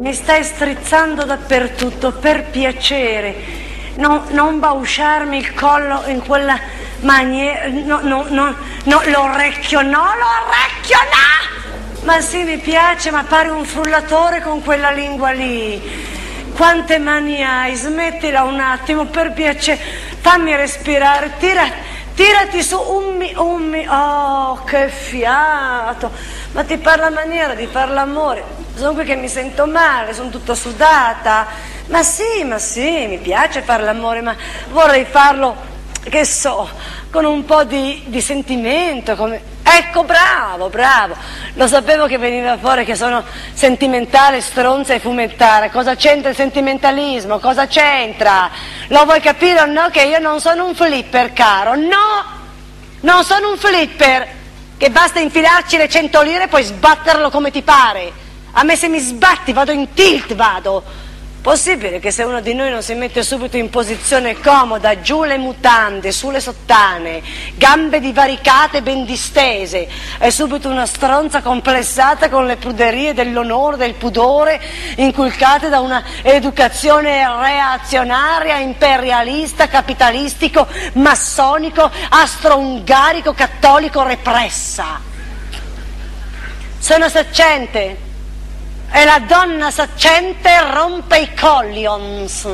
Mi stai strizzando dappertutto, per piacere. Non bausciarmi il collo in quella maniera. L'orecchio no! Ma sì, mi piace, ma pare un frullatore con quella lingua lì. Quante mani hai? Smettila un attimo, per piacere. Fammi respirare, tirati su oh, che fiato. Ma ti parla maniera di far l'amore. Sono qui che mi sento male, sono tutta sudata. Ma sì, mi piace far l'amore, ma vorrei farlo, che so, con un po' di sentimento, come... Ecco, bravo, lo sapevo che veniva fuori che sono sentimentale, stronza e fumettara. Cosa c'entra il sentimentalismo? Cosa c'entra? Lo vuoi capire o no che io non sono un flipper, caro? No, non sono un flipper, che basta infilarci le 100 lire e poi sbatterlo come ti pare. A me se mi sbatti vado in tilt, vado. Possibile che se uno di noi non si mette subito in posizione comoda, giù le mutande, su le sottane, gambe divaricate ben distese, è subito una stronza complessata con le pruderie dell'onore, del pudore, inculcate da una educazione reazionaria, imperialista, capitalistico, massonico, astro-ungarico, cattolico repressa. Sono saccente. E la donna saccente rompe i collions.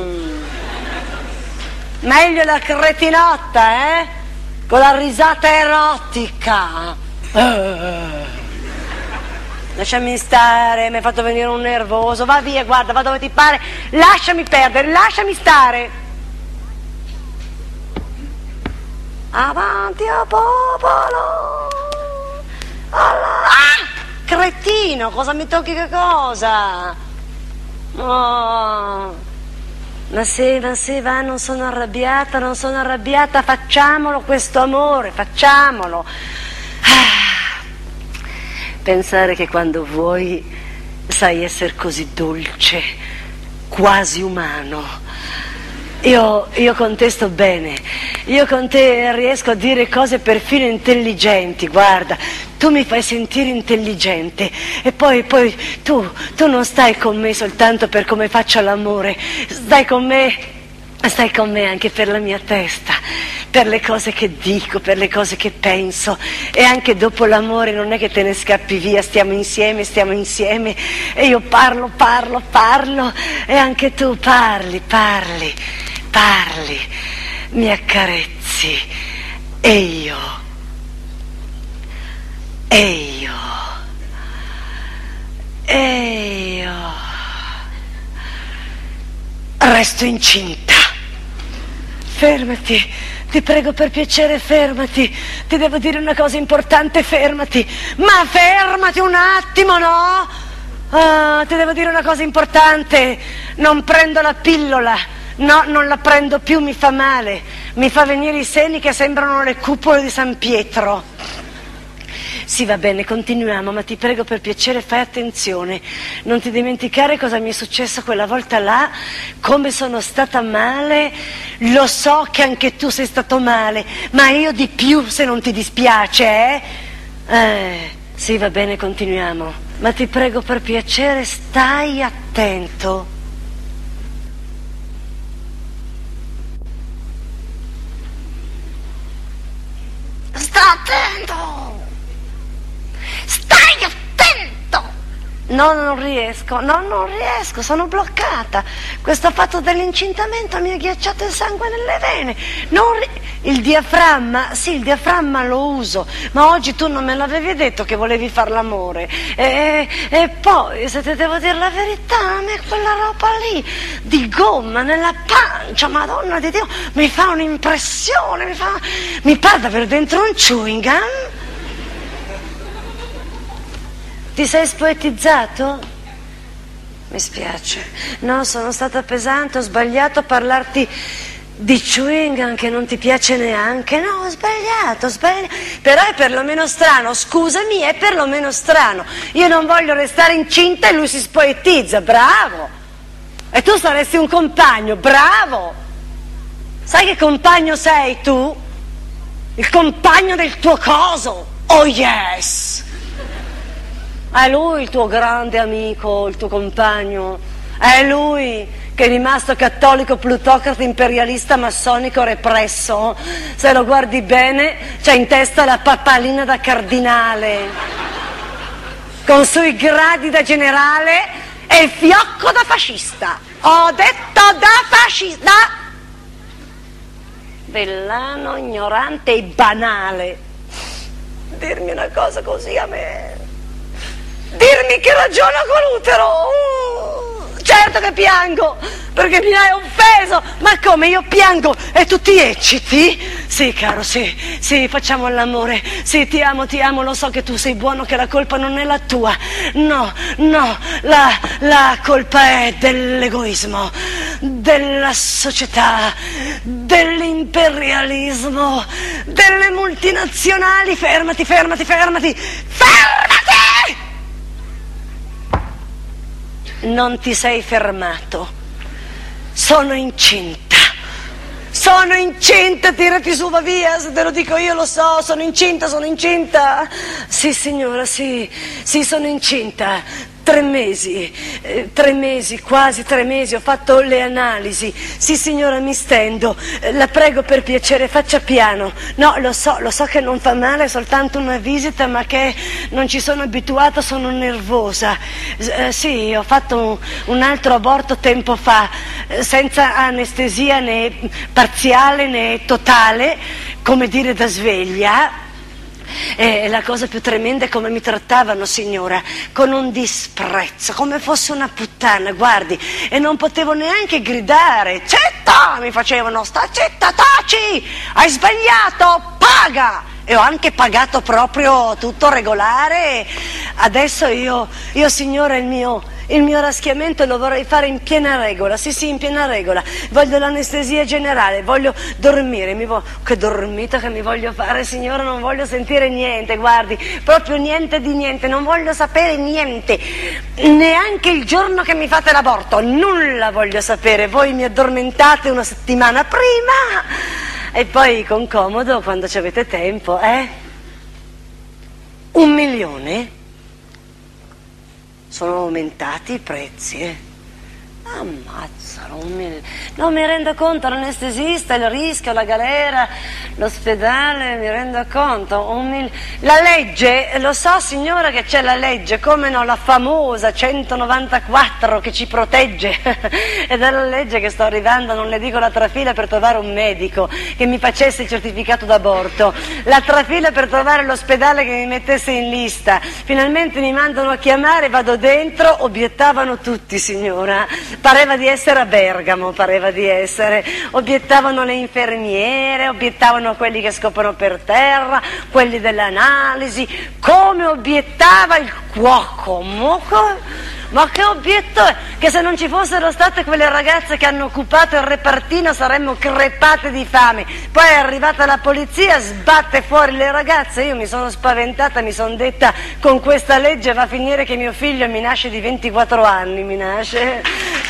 Meglio la cretinotta, con la risata erotica. Lasciami stare, mi hai fatto venire un nervoso. Va via, guarda, va dove ti pare. Lasciami perdere, lasciami stare. Avanti a popolo. Cretino, cosa mi tocchi, che cosa? Oh. Ma sì, va, non sono arrabbiata, facciamolo questo amore, facciamolo. Pensare che quando vuoi sai essere così dolce, quasi umano. Io con te sto bene, io con te riesco a dire cose perfino intelligenti, guarda, tu mi fai sentire intelligente e poi tu non stai con me soltanto per come faccio l'amore, stai con me anche per la mia testa, per le cose che dico, per le cose che penso, e anche dopo l'amore non è che te ne scappi via, stiamo insieme e io parlo e anche tu parli, mi accarezzi e io resto incinta. Fermati, ti prego per piacere, fermati, ti devo dire una cosa importante, fermati, ma fermati un attimo, no? Ti devo dire una cosa importante, non prendo la pillola. No, non la prendo più, mi fa male, mi fa venire i seni che sembrano le cupole di San Pietro. Sì, va bene, continuiamo, ma ti prego per piacere fai attenzione, non ti dimenticare cosa mi è successo quella volta là, come sono stata male. Lo so che anche tu sei stato male, ma io di più, se non ti dispiace, Sì, va bene, continuiamo, ma ti prego per piacere stai attento. Sta attento! Stai attento! No, non riesco, sono bloccata. Questo fatto dell'incintamento mi ha ghiacciato il sangue nelle vene. Il diaframma, sì, il diaframma lo uso, ma oggi tu non me l'avevi detto che volevi far l'amore. E poi, se ti devo dire la verità, a me quella roba lì di gomma nella pancia, Madonna di Dio, mi fa un'impressione, mi pare di avere dentro un chewing gum. Ti sei spoetizzato? Mi spiace. No, sono stata pesante, ho sbagliato a parlarti di chewing gum che non ti piace neanche. No, ho sbagliato. Però è perlomeno strano, scusami, è perlomeno strano. Io non voglio restare incinta e lui si spoetizza, bravo. E tu saresti un compagno, bravo. Sai che compagno sei tu? Il compagno del tuo coso. Oh yes. È lui il tuo grande amico, il tuo compagno, è lui che è rimasto cattolico, plutocrate, imperialista, massonico, represso. Se lo guardi bene c'ha in testa la papalina da cardinale, con sui gradi da generale e il fiocco da fascista. Ho detto da fascista! Villano, ignorante e banale. Dirmi una cosa così a me. Dirmi che ragiona con l'utero. Certo che piango, perché mi hai offeso. Ma come, io piango e tu ti ecciti? Sì, caro, sì, facciamo l'amore. Sì, ti amo, lo so che tu sei buono, che la colpa non è la tua. No, la colpa è dell'egoismo, della società, dell'imperialismo, delle multinazionali. Fermati! Non ti sei fermato. Sono incinta, tirati su, va via, se te lo dico io lo so, sono incinta. Sì signora, sì, sono incinta. 3 mesi, quasi 3 mesi, ho fatto le analisi. Sì signora, mi stendo, la prego per piacere faccia piano. No, lo so che non fa male, è soltanto una visita, ma che non ci sono abituata, sono nervosa. Sì, ho fatto un altro aborto tempo fa, senza anestesia né parziale né totale, come dire da sveglia. E la cosa più tremenda è come mi trattavano, signora, con un disprezzo, come fosse una puttana, guardi, e non potevo neanche gridare. Zitta! Mi facevano, sta zitta, taci! Hai sbagliato, paga! E ho anche pagato proprio tutto regolare. Adesso io signora, il mio raschiamento lo vorrei fare in piena regola, sì, in piena regola. Voglio l'anestesia generale, voglio dormire, che dormita che mi voglio fare, signora, non voglio sentire niente, guardi, proprio niente di niente, non voglio sapere niente, neanche il giorno che mi fate l'aborto, nulla voglio sapere, voi mi addormentate una settimana prima e poi con comodo quando ci avete tempo, 1 milione? Sono aumentati i prezzi, Ammazzano, 1 milione. Non mi rendo conto, l'anestesista, il rischio, la galera, l'ospedale, mi rendo conto. La legge, lo so signora che c'è la legge, come no, la famosa 194 che ci protegge. Ed è la legge che sto arrivando, non le dico la trafila per trovare un medico che mi facesse il certificato d'aborto, la trafila per trovare l'ospedale che mi mettesse in lista. Finalmente mi mandano a chiamare, vado dentro, obiettavano tutti, signora. Pareva di essere a Bergamo, obiettavano le infermiere, obiettavano quelli che scoprono per terra, quelli dell'analisi, come obiettava il cuoco, ma che obietto è? Che se non ci fossero state quelle ragazze che hanno occupato il repartino saremmo crepate di fame. Poi è arrivata la polizia, sbatte fuori le ragazze, io mi sono spaventata, mi sono detta con questa legge va a finire che mio figlio mi nasce di 24 anni, mi nasce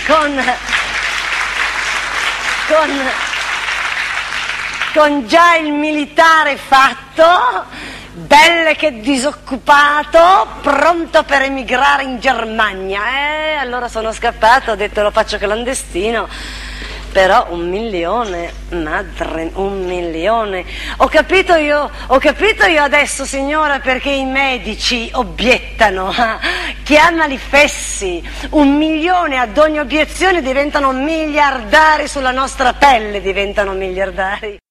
con già il militare fatto, belle che disoccupato, pronto per emigrare in Germania. Allora sono scappato, ho detto lo faccio clandestino, però 1 milione, madre, 1 milione. Ho capito io adesso, signora, perché i medici obiettano, chiamali fessi, 1 milione ad ogni obiezione diventano miliardari, sulla nostra pelle diventano miliardari.